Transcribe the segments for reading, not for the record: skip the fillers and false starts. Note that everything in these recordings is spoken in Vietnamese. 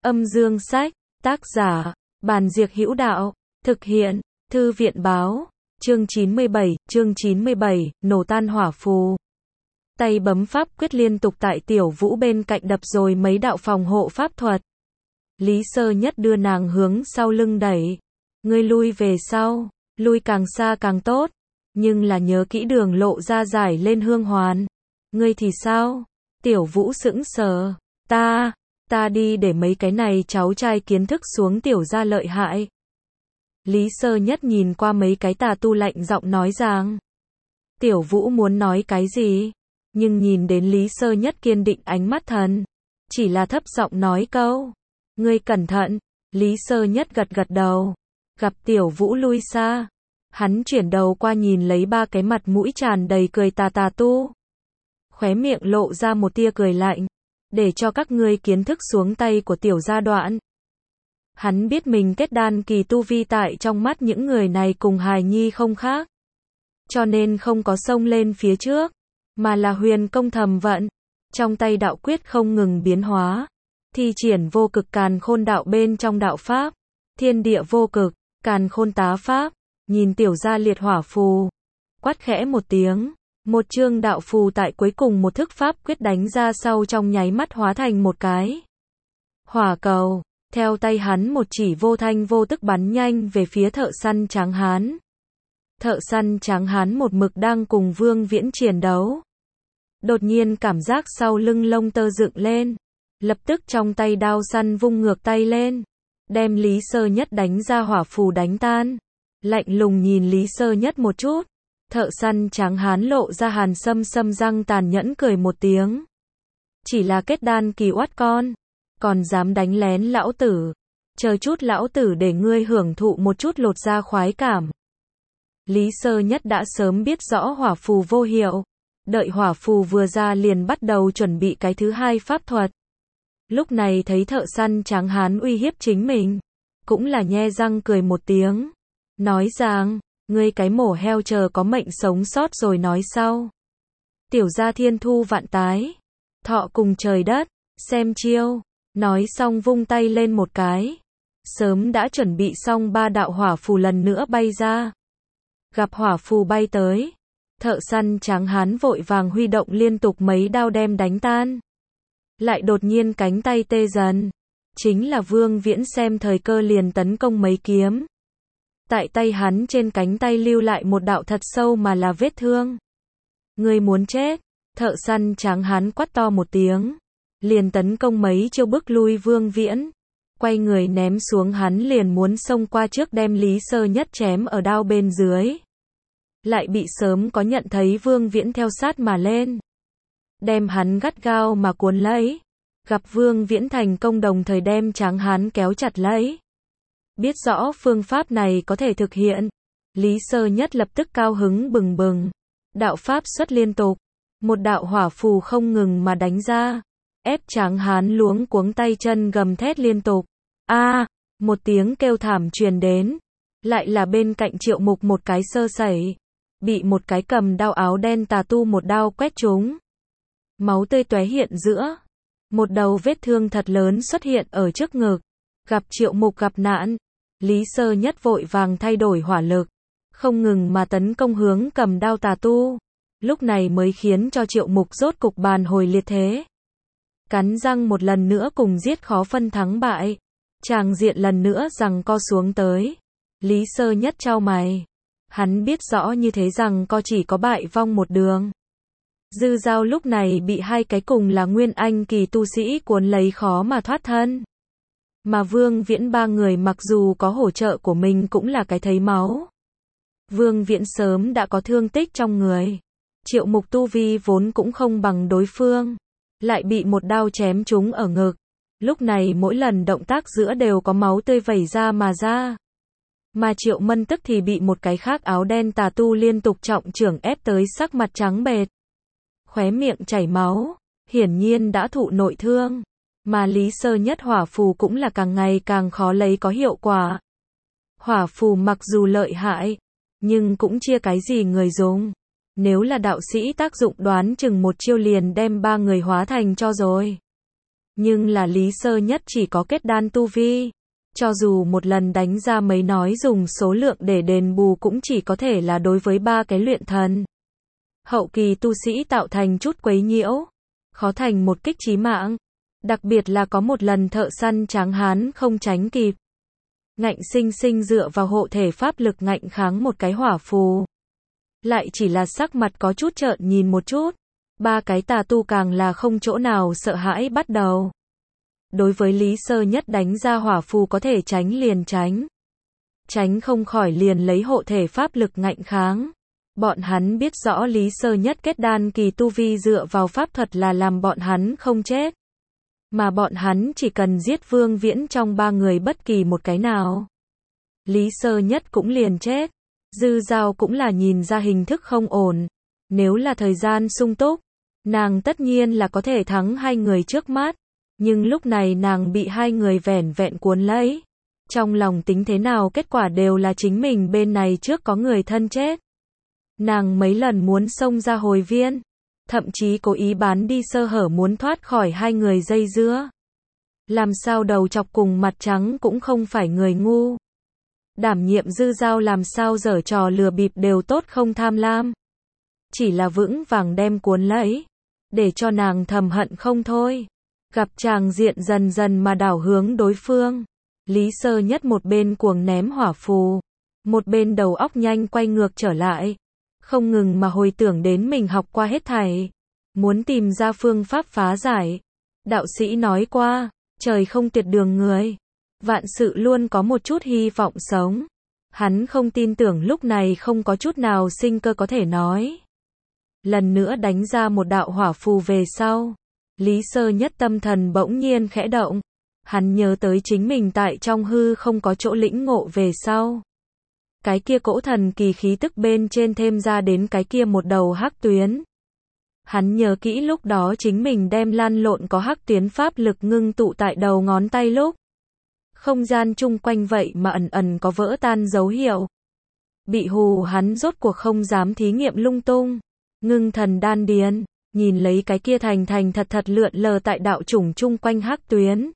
Âm dương sách, tác giả, Bàn Diệc Hữu Đạo, thực hiện, Thư viện báo, chương 97, nổ tan hỏa phù. Tay bấm pháp quyết liên tục tại Tiểu Vũ bên cạnh đập rồi mấy đạo phòng hộ pháp thuật. Lý Sơ Nhất đưa nàng hướng sau lưng đẩy. Ngươi lui về sau, lui càng xa càng tốt, nhưng là nhớ kỹ đường lộ ra giải lên hương hoàn. Ngươi thì sao? Tiểu Vũ sững sờ. Ta đi để mấy cái này cháu trai kiến thức xuống tiểu gia lợi hại. Lý Sơ Nhất nhìn qua mấy cái tà tu lạnh giọng nói rằng. Tiểu Vũ muốn nói cái gì? Nhưng nhìn đến Lý Sơ Nhất kiên định ánh mắt thần. Chỉ là thấp giọng nói câu. Ngươi cẩn thận. Lý Sơ Nhất gật gật đầu. Gặp Tiểu Vũ lui xa. Hắn chuyển đầu qua nhìn lấy ba cái mặt mũi tràn đầy cười tà tu. Khóe miệng lộ ra một tia cười lạnh. Để cho các ngươi kiến thức xuống tay của tiểu gia đoạn. Hắn biết mình kết đan kỳ tu vi tại trong mắt những người này cùng hài nhi không khác. Cho nên không có xông lên phía trước, mà là huyền công thầm vận. Trong tay đạo quyết không ngừng biến hóa. Thi triển vô cực càn khôn đạo bên trong đạo pháp. Thiên địa vô cực, càn khôn tá pháp. Nhìn tiểu gia liệt hỏa phù. Quát khẽ một tiếng. Một chương đạo phù tại cuối cùng một thức pháp quyết đánh ra sau trong nháy mắt hóa thành một cái hỏa cầu, theo tay hắn một chỉ vô thanh vô tức bắn nhanh về phía thợ săn tráng hán. Thợ săn tráng hán một mực đang cùng Vương Viễn chiến đấu. Đột nhiên cảm giác sau lưng lông tơ dựng lên, lập tức trong tay đao săn vung ngược tay lên, đem Lý Sơ Nhất đánh ra hỏa phù đánh tan. Lạnh lùng nhìn Lý Sơ Nhất một chút. Thợ săn tráng hán lộ ra hàn sâm răng tàn nhẫn cười một tiếng. Chỉ là kết đan kỳ oát con, còn dám đánh lén lão tử. Chờ chút lão tử để ngươi hưởng thụ một chút lột da khoái cảm. Lý Sơ Nhất đã sớm biết rõ hỏa phù vô hiệu. Đợi hỏa phù vừa ra liền bắt đầu chuẩn bị cái thứ hai pháp thuật. Lúc này thấy thợ săn tráng hán uy hiếp chính mình. Cũng là nhe răng cười một tiếng. Nói rằng. Ngươi cái mổ heo chờ có mệnh sống sót rồi nói sau. Tiểu gia thiên thu vạn tái. Thọ cùng trời đất. Xem chiêu. Nói xong vung tay lên một cái. Sớm đã chuẩn bị xong ba đạo hỏa phù lần nữa bay ra. Gặp hỏa phù bay tới. Thợ săn tráng hán vội vàng huy động liên tục mấy đao đem đánh tan. Lại đột nhiên cánh tay tê dần. Chính là Vương Viễn xem thời cơ liền tấn công mấy kiếm. Tại tay hắn trên cánh tay lưu lại một đạo thật sâu mà là vết thương. Ngươi muốn chết, thợ săn tráng hán quát to một tiếng. Liền tấn công mấy chiêu bức lui Vương Viễn. Quay người ném xuống hắn liền muốn xông qua trước đem Lý Sơ Nhất chém ở đao bên dưới. Lại bị sớm có nhận thấy Vương Viễn theo sát mà lên. Đem hắn gắt gao mà cuốn lấy. Gặp Vương Viễn thành công đồng thời đem tráng hán kéo chặt lấy. Biết rõ phương pháp này có thể thực hiện. Lý Sơ Nhất lập tức cao hứng bừng bừng. Đạo pháp xuất liên tục. Một đạo hỏa phù không ngừng mà đánh ra. Ép tráng hán luống cuống tay chân gầm thét liên tục. Một tiếng kêu thảm truyền đến. Lại là bên cạnh Triệu Mục một cái sơ sẩy. Bị một cái cầm đao áo đen tà tu một đao quét trúng. Máu tươi tóe hiện giữa. Một đầu vết thương thật lớn xuất hiện ở trước ngực. Gặp Triệu Mục gặp nạn. Lý Sơ Nhất vội vàng thay đổi hỏa lực. Không ngừng mà tấn công hướng cầm đao tà tu. Lúc này mới khiến cho Triệu Mục rốt cục bàn hồi liệt thế. Cắn răng một lần nữa cùng giết khó phân thắng bại. Tràng diện lần nữa giằng co xuống tới. Lý Sơ Nhất chau mày. Hắn biết rõ như thế rằng co chỉ có bại vong một đường. Dư Dao lúc này bị hai cái cùng là nguyên anh kỳ tu sĩ cuốn lấy khó mà thoát thân. Mà Vương Viễn ba người mặc dù có hỗ trợ của mình cũng là cái thấy máu. Vương Viễn sớm đã có thương tích trong người. Triệu Mục tu vi vốn cũng không bằng đối phương. Lại bị một đao chém trúng ở ngực. Lúc này mỗi lần động tác giữa đều có máu tươi vẩy ra mà ra. Mà Triệu Mân tức thì bị một cái khác áo đen tà tu liên tục trọng chưởng ép tới sắc mặt trắng bệch. Khóe miệng chảy máu. Hiển nhiên đã thụ nội thương. Mà Lý Sơ Nhất hỏa phù cũng là càng ngày càng khó lấy có hiệu quả. Hỏa phù mặc dù lợi hại, nhưng cũng chia cái gì người dùng. Nếu là đạo sĩ tác dụng đoán chừng một chiêu liền đem ba người hóa thành cho rồi. Nhưng là Lý Sơ Nhất chỉ có kết đan tu vi. Cho dù một lần đánh ra mấy nói dùng số lượng để đền bù cũng chỉ có thể là đối với 3 cái luyện thần. Hậu kỳ tu sĩ tạo thành chút quấy nhiễu, khó thành một kích chí mạng. Đặc biệt là có một lần thợ săn tráng hán không tránh kịp. Ngạnh sinh sinh dựa vào hộ thể pháp lực ngạnh kháng một cái hỏa phù. Lại chỉ là sắc mặt có chút trợn nhìn một chút. 3 cái tà tu càng là không chỗ nào sợ hãi bắt đầu. Đối với Lý Sơ Nhất đánh ra hỏa phù có thể tránh liền tránh. Tránh không khỏi liền lấy hộ thể pháp lực ngạnh kháng. Bọn hắn biết rõ Lý Sơ Nhất kết đan kỳ tu vi dựa vào pháp thuật là làm bọn hắn không chết. Mà bọn hắn chỉ cần giết Vương Viễn trong 3 người bất kỳ một cái nào. Lý Sơ Nhất cũng liền chết. Dư Dao cũng là nhìn ra hình thức không ổn. Nếu là thời gian sung túc, nàng tất nhiên là có thể thắng 2 người trước mắt. Nhưng lúc này nàng bị 2 người vẻn vẹn cuốn lấy. Trong lòng tính thế nào kết quả đều là chính mình bên này trước có người thân chết. Nàng mấy lần muốn xông ra hồi viên. Thậm chí cố ý bán đi sơ hở muốn thoát khỏi 2 người dây dưa. Làm sao đầu chọc cùng mặt trắng cũng không phải người ngu. Đảm nhiệm Dư Dao làm sao giở trò lừa bịp đều tốt không tham lam. Chỉ là vững vàng đem cuốn lấy. Để cho nàng thầm hận không thôi. Gặp tràng diện dần dần mà đảo hướng đối phương. Lý Sơ Nhất một bên cuồng ném hỏa phù. Một bên đầu óc nhanh quay ngược trở lại. Không ngừng mà hồi tưởng đến mình học qua hết thảy. Muốn tìm ra phương pháp phá giải. Đạo sĩ nói qua, trời không tuyệt đường người. Vạn sự luôn có một chút hy vọng sống. Hắn không tin tưởng lúc này không có chút nào sinh cơ có thể nói. Lần nữa đánh ra một đạo hỏa phù về sau. Lý Sơ Nhất tâm thần bỗng nhiên khẽ động. Hắn nhớ tới chính mình tại trong hư không có chỗ lĩnh ngộ về sau. Cái kia cỗ thần kỳ khí tức bên trên thêm ra đến cái kia một đầu hắc tuyến. Hắn nhớ kỹ lúc đó chính mình đem lăn lộn có hắc tuyến pháp lực ngưng tụ tại đầu ngón tay lúc. Không gian chung quanh vậy mà ẩn ẩn có vỡ tan dấu hiệu. Bị hù hắn rốt cuộc không dám thí nghiệm lung tung. Ngưng thần đan điền, nhìn lấy cái kia thành thật thật lượn lờ tại đạo chủng chung quanh hắc tuyến.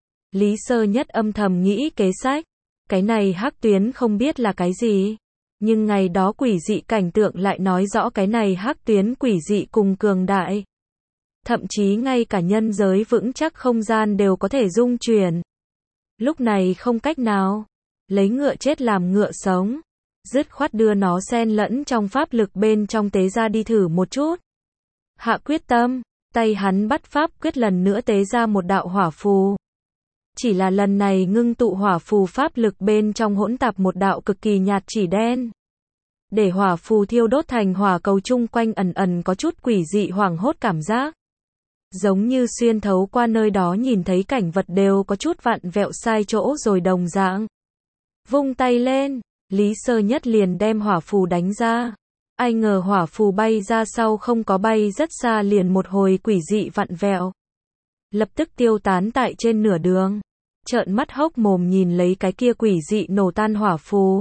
Lý Sơ Nhất âm thầm nghĩ kế sách. Cái này hắc tuyến không biết là cái gì. Nhưng ngày đó quỷ dị cảnh tượng lại nói rõ cái này hắc tuyến quỷ dị cùng cường đại. Thậm chí ngay cả nhân giới vững chắc không gian đều có thể dung chuyển. Lúc này không cách nào. Lấy ngựa chết làm ngựa sống. Dứt khoát đưa nó xen lẫn trong pháp lực bên trong tế ra đi thử một chút. Hạ quyết tâm, tay hắn bắt pháp quyết lần nữa tế ra một đạo hỏa phù. Chỉ là lần này ngưng tụ hỏa phù pháp lực bên trong hỗn tạp một đạo cực kỳ nhạt chỉ đen. Để hỏa phù thiêu đốt thành hỏa cầu chung quanh ẩn ẩn có chút quỷ dị hoảng hốt cảm giác. Giống như xuyên thấu qua nơi đó nhìn thấy cảnh vật đều có chút vặn vẹo sai chỗ rồi đồng dạng. Vung tay lên, Lý Sơ Nhất liền đem hỏa phù đánh ra. Ai ngờ hỏa phù bay ra sau không có bay rất xa liền một hồi quỷ dị vặn vẹo. Lập tức tiêu tán tại trên nửa đường. Trợn mắt hốc mồm nhìn lấy cái kia quỷ dị nổ tan hỏa phù.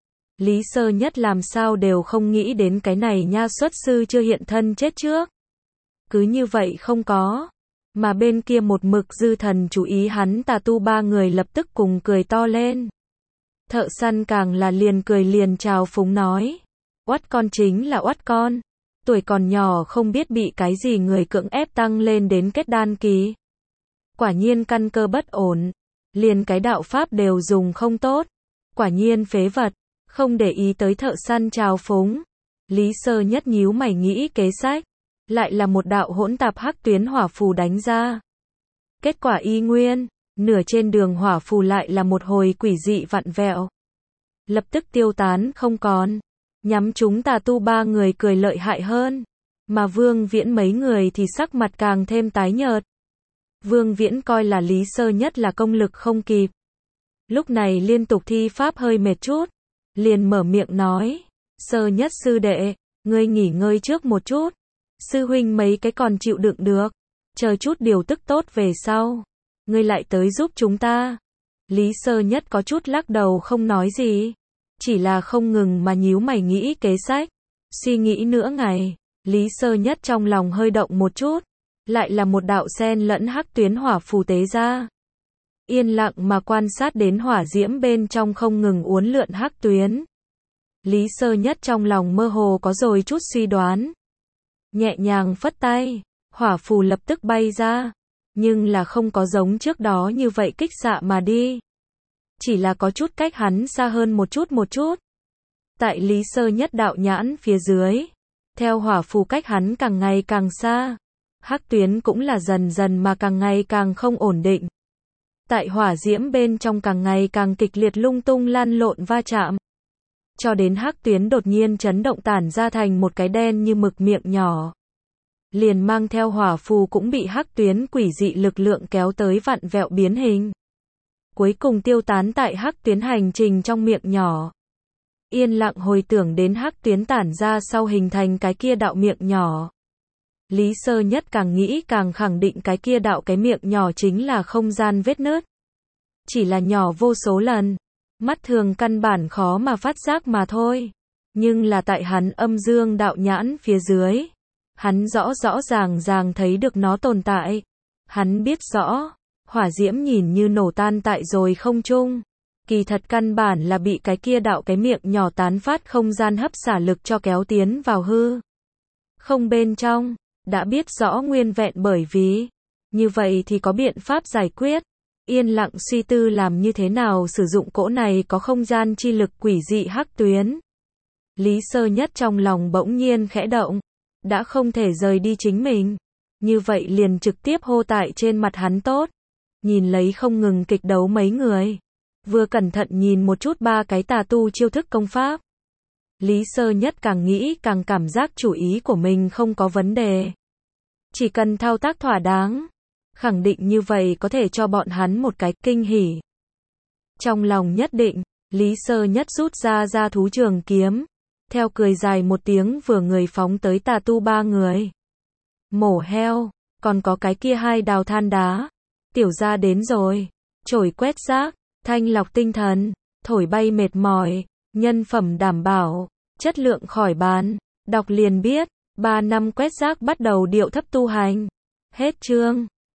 Lý Sơ Nhất làm sao đều không nghĩ đến cái này nha, xuất sư chưa hiện thân chết trước. Cứ như vậy không có. Mà bên kia một mực dư thần chú ý hắn tà tu 3 người lập tức cùng cười to lên. Thợ săn càng là liền cười liền chào phúng nói. Oắt con chính là oắt con. Tuổi còn nhỏ không biết bị cái gì người cưỡng ép tăng lên đến kết đan kỳ. Quả nhiên căn cơ bất ổn. Liền cái đạo pháp đều dùng không tốt. Quả nhiên phế vật. Không để ý tới thợ săn chào phúng. Lý Sơ Nhất nhíu mày nghĩ kế sách. Lại là một đạo hỗn tạp hắc tuyến hỏa phù đánh ra. Kết quả y nguyên. Nửa trên đường hỏa phù lại là một hồi quỷ dị vặn vẹo. Lập tức tiêu tán không còn. Nhắm chúng tà tu 3 người cười lợi hại hơn. Mà Vương Viễn mấy người thì sắc mặt càng thêm tái nhợt. Vương Viễn coi là Lý Sơ Nhất là công lực không kịp. Lúc này liên tục thi pháp hơi mệt chút. Liền mở miệng nói. Sơ Nhất sư đệ, ngươi nghỉ ngơi trước một chút. Sư huynh mấy cái còn chịu đựng được. Chờ chút điều tức tốt về sau. Ngươi lại tới giúp chúng ta. Lý Sơ Nhất có chút lắc đầu không nói gì. Chỉ là không ngừng mà nhíu mày nghĩ kế sách. Suy nghĩ nửa ngày. Lý Sơ Nhất trong lòng hơi động một chút. lại là một đạo sen lẫn hắc tuyến hỏa phù tế ra. Yên lặng mà quan sát đến hỏa diễm bên trong không ngừng uốn lượn hắc tuyến. Lý Sơ Nhất trong lòng mơ hồ có rồi chút suy đoán. Nhẹ nhàng phất tay, hỏa phù lập tức bay ra, nhưng là không có giống trước đó như vậy kích xạ mà đi. Chỉ là có chút cách hắn xa hơn một chút. Tại Lý Sơ Nhất đạo nhãn phía dưới, theo hỏa phù cách hắn càng ngày càng xa, hắc tuyến cũng là dần dần mà càng ngày càng không ổn định. Tại hỏa diễm bên trong càng ngày càng kịch liệt lung tung lăn lộn va chạm. Cho đến hắc tuyến đột nhiên chấn động tản ra thành một cái đen như mực miệng nhỏ. Liền mang theo hỏa phù cũng bị hắc tuyến quỷ dị lực lượng kéo tới vặn vẹo biến hình. Cuối cùng tiêu tán tại hắc tuyến hành trình trong miệng nhỏ. Yên lặng hồi tưởng đến hắc tuyến tản ra sau hình thành cái kia đạo miệng nhỏ. Lý Sơ Nhất càng nghĩ càng khẳng định cái kia đạo cái miệng nhỏ chính là không gian vết nứt. Chỉ là nhỏ vô số lần, mắt thường căn bản khó mà phát giác mà thôi. Nhưng là tại hắn âm dương đạo nhãn phía dưới, hắn rõ ràng thấy được nó tồn tại. Hắn biết rõ, hỏa diễm nhìn như nổ tan tại rồi không trung. Kỳ thật căn bản là bị cái kia đạo cái miệng nhỏ tán phát không gian hấp xả lực cho kéo tiến vào hư không bên trong. Đã biết rõ nguyên vẹn bởi vì, như vậy thì có biện pháp giải quyết. Yên lặng suy tư làm như thế nào sử dụng cỗ này có không gian chi lực quỷ dị hắc tuyến. Lý Sơ Nhất trong lòng bỗng nhiên khẽ động, đã không thể rời đi chính mình. Như vậy liền trực tiếp hô tại trên mặt hắn tốt. Nhìn lấy không ngừng kịch đấu mấy người. Vừa cẩn thận nhìn một chút ba cái tà tu chiêu thức công pháp. Lý Sơ Nhất càng nghĩ càng cảm giác chủ ý của mình không có vấn đề. Chỉ cần thao tác thỏa đáng, khẳng định như vậy có thể cho bọn hắn một cái kinh hỉ. Trong lòng nhất định, Lý Sơ Nhất rút ra thú trường kiếm, theo cười dài một tiếng vừa người phóng tới tà tu ba người. Mổ heo, còn có cái kia hai đào than đá. Tiểu gia đến rồi, chổi quét rác, thanh lọc tinh thần, thổi bay mệt mỏi, nhân phẩm đảm bảo, chất lượng khỏi bàn, đọc liền biết, 3 năm quét rác bắt đầu điệu thấp tu hành. Hết chương.